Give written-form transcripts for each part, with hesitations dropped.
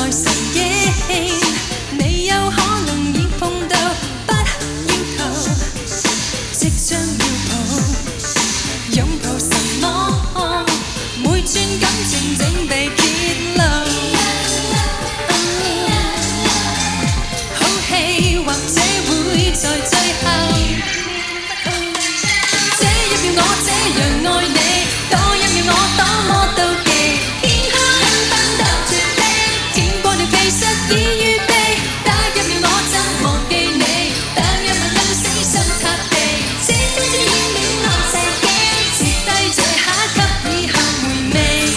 來承認，你有可能已碰到，不要逃，即將要抱，擁抱什麼？每寸感情正被揭露。好戲或者會在最後，這一秒我這樣愛你，多一秒我多麼妒忌。天黑繽紛到絕地，天光了其實已預備。打一秒我怎忘記你，打一秒更死心塌地。這終於演戀愛世紀，蝕低這刻給以後回味。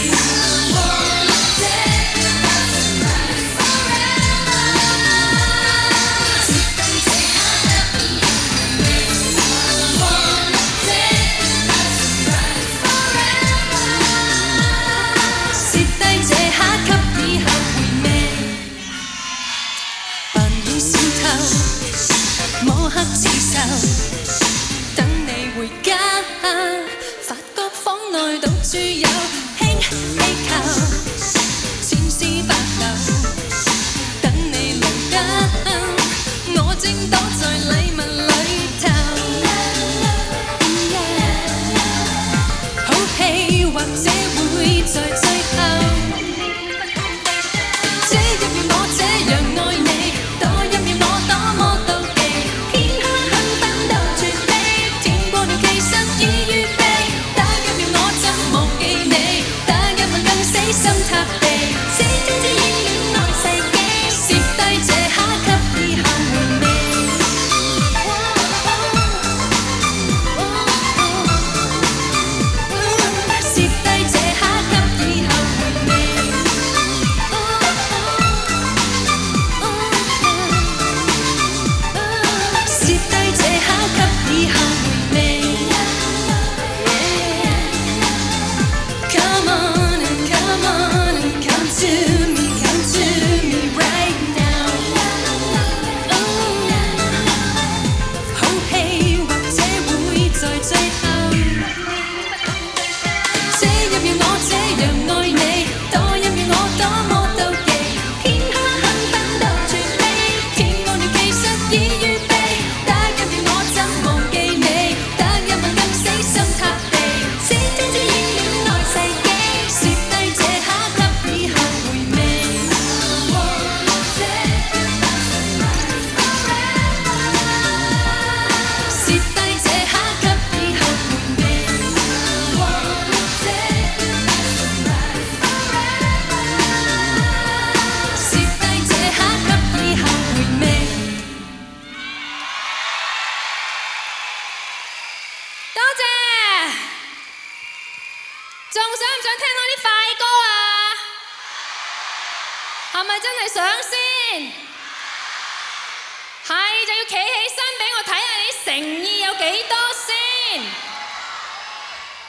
摸黑似獸，等你回家，發覺房內到處有氫氣球，千絲百縷，等你來得，我正躲在禮物裏頭。好戲或者會在最後，這一秒我這樣愛你，多一秒我多麼妒忌。天黑繽紛到絕地，天光了其實已預備。打一秒我怎忘記你，打一秒更死心塌地。這終於演戀愛世紀，蝕低這刻給以後回味。蝕低這刻給以後回味。蝕低這刻給以後回味。Come on and come on and come to me right now。好戲或者會在最後，這一秒我這樣愛你，多一秒我多麼妒忌。天黑繽紛到絕地，天光了其實已預備。打一秒我怎忘記你，打一秒更死心塌地。這終於演戀愛世紀，蝕低這刻給以後回味。蝕低這刻給以後回味。蝕低這刻給以後回味。多謝，仲想唔想聽多啲快歌啊？係咪真係想先？係就要企起身俾我睇下你誠意有幾多先。